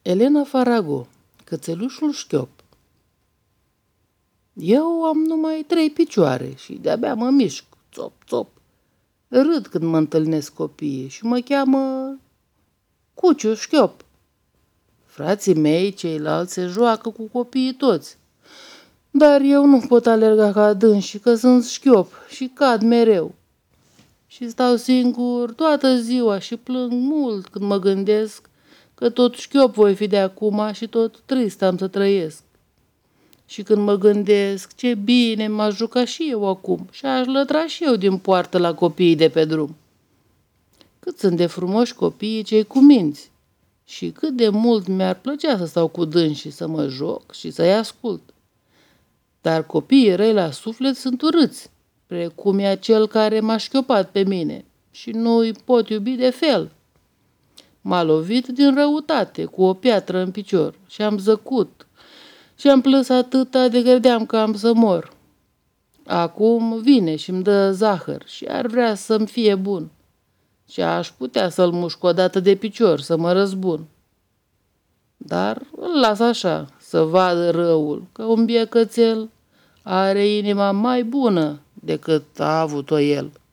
Elena Farago, Cățelușul șchiop. Eu am numai 3 picioare și de-abia mă mișc, țop, țop. Râd când mă întâlnesc copiii și mă cheamă Cuciu șchiop. Frații mei, ceilalți, se joacă cu copiii toți. Dar eu nu pot alerga ca dânsii, că sunt șchiop și cad mereu. Și stau singur toată ziua și plâng mult când mă gândesc că tot șchiop voi fi de acum și tot trist am să trăiesc. Și când mă gândesc ce bine m-aș juca și eu acum și aș lătra și eu din poartă la copiii de pe drum. Cât sunt de frumoși copiii cei cu minți și cât de mult mi-ar plăcea să stau cu dânsii, să mă joc și să-i ascult. Dar copiii răi la suflet sunt urâți, precum e acel care m-a șchiopat pe mine și nu-i pot iubi de fel. M-a lovit din răutate cu o piatră în picior și am zăcut și am plâns atâta de credeam că am să mor. Acum vine și-mi dă zahăr și ar vrea să-mi fie bun și aș putea să-l mușc o dată de picior să mă răzbun. Dar îl las așa, să vadă răul, că un biet cățel are inima mai bună decât a avut-o el.